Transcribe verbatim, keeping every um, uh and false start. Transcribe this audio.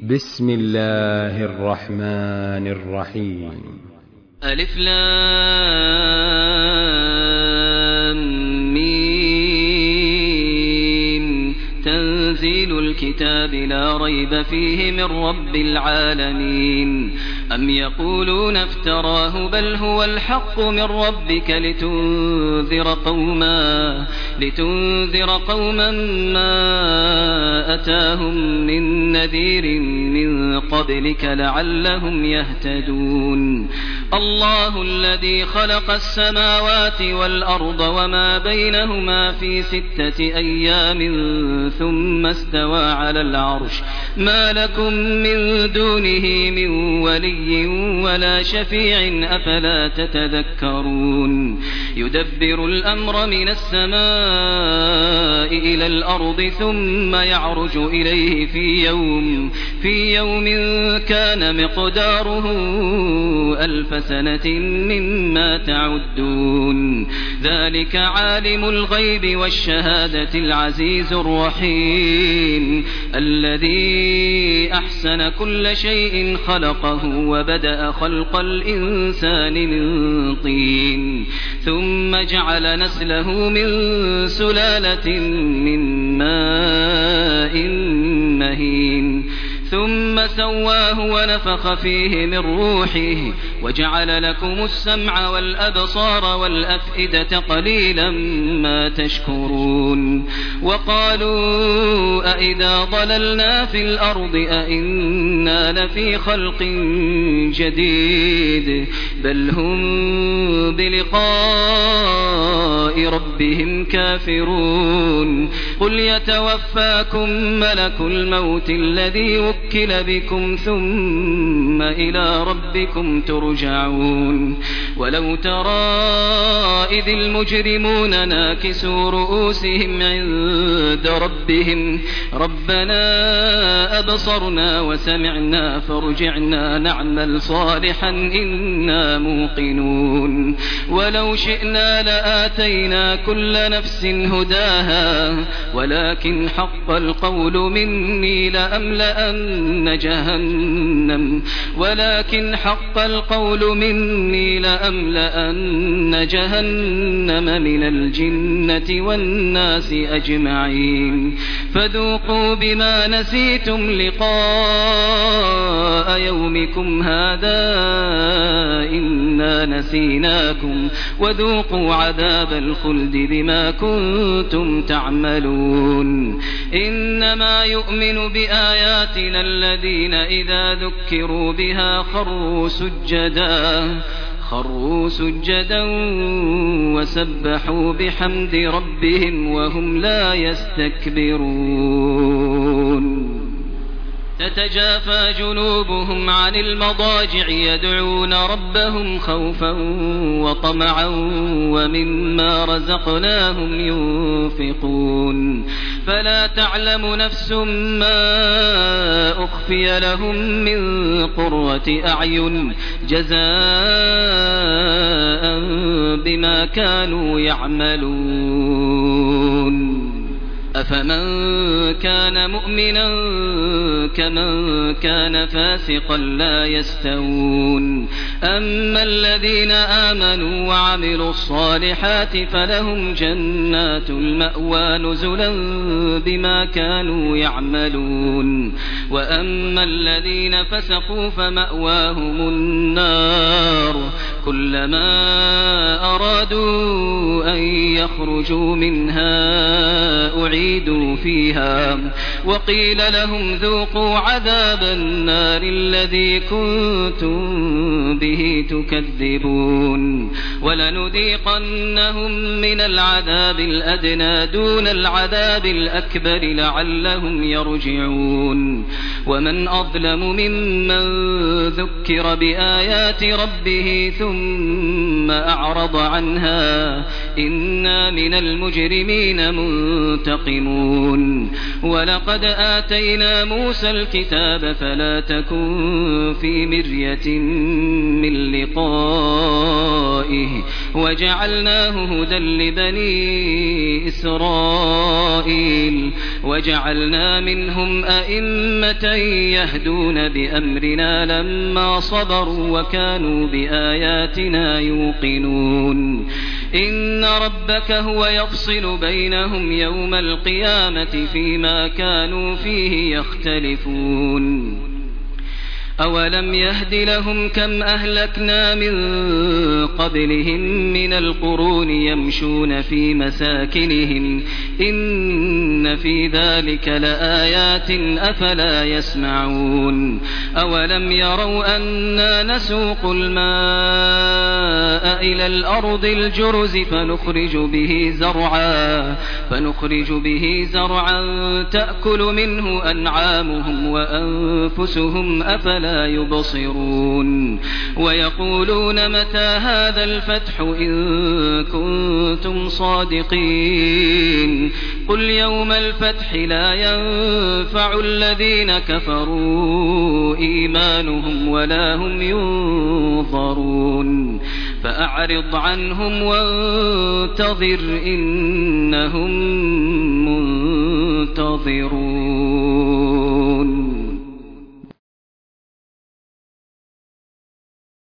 بسم الله الرحمن الرحيم. ألف لام ميم. تنزيل الكتاب لا ريب فيه من رب العالمين. أم يقولون افتراه بل هو الحق من ربك لتنذر قوما لتنذر قوما ما أتاهم من نذير من قبلك لعلهم يهتدون. الله الذي خلق السماوات والأرض وما بينهما في ستة أيام ثم استوى على العرش ما لكم من دونه من ولي ولا شفيع أفلا تتذكرون. يدبر الأمر من السماء إلى الأرض ثم يعرج إليه في يوم في يوم كان مقداره ألف سنة مما تعدون. ذلك عالم الغيب والشهادة العزيز الرحيم الذي أحسن كل شيء خلقه وبدأ خلق الإنسان من طين ثم جعل نسله من سلالة من ماء مهين ثم سواه ونفخ فيه من روحه وجعل لكم السمع والأبصار والأفئدة قليلا ما تشكرون. وقالوا أئذا ضللنا في الأرض أئنا لفي خلق جديد بل هم بلقاء ربهم كافرون. قل يتوفاكم ملك الموت الذي وكل بكم ثم إلى ربكم ترجعون. ولو ترى إذ المجرمون ناكسوا رؤوسهم عند ربهم ربنا أبصرنا وسمعنا فارجعنا نعمل صالحا إنا موقنون. ولو شئنا لآتينا كل نفس هداها ولكن حق القول مني لأملأن جهنم ولكن حق القول مني لأملأن جهنم من الجنة والناس أجمعين. فذوقوا بما نسيتم لقاء يومكم هذا إنا نسيناكم وذوقوا عذاب الخلد بما كنتم تعملون. إنما يؤمن بآياتنا الذين إذا ذكروا بها خروا سجدا خروا سجدا وسبحوا بحمد ربهم وهم لا يستكبرون. تتجافى جنوبهم عن المضاجع يدعون ربهم خوفا وطمعا ومما رزقناهم ينفقون. فلا تعلم نفس ما أخفي لهم من قرة أعين جزاء بما كانوا يعملون. أفمن كان مؤمنا كمن كان فاسقا لا يستوون. أما الذين آمنوا وعملوا الصالحات فلهم جنات المأوى نزلا بما كانوا يعملون. وأما الذين فسقوا فمأواهم النار كلما أرادوا أن يخرجوا منها أعيدوا فيها وقيل لهم ذوقوا عذاب النار الذي كنتم به تكذبون. ولنذيقنهم من العذاب الأدنى دون العذاب الأكبر لعلهم يرجعون. ومن أظلم ممن ذكر بآيات ربه ثم ثم أعرض عنها إنا من المجرمين منتقمون ولقد آتينا موسى الكتاب فلا تكن في مرية من لقائه وجعلناه هدى لبني إسرائيل وجعلنا منهم أئمة يهدون بأمرنا لما صبروا وكانوا بآياتنا يوقنون إن ربك هو يفصل بينهم يوم القيامة فيما كانوا فيه يختلفون أولم يهد لهم كم أهلكنا من قبلهم من القرون يمشون في مساكنهم إن في ذلك لآيات أفلا يسمعون أولم يروا أنا نسوق الماء إلى الأرض الجرز فنخرج به زرعا فنخرج به زرعا تأكل منه أنعامهم وأنفسهم أفلا لا يبصرون ويقولون متى هذا الفتح إن كنتم صادقين قل يوم الفتح لا ينفع الذين كفروا إيمانهم ولا هم ينظرون فأعرض عنهم وانتظر إنهم منتظرون.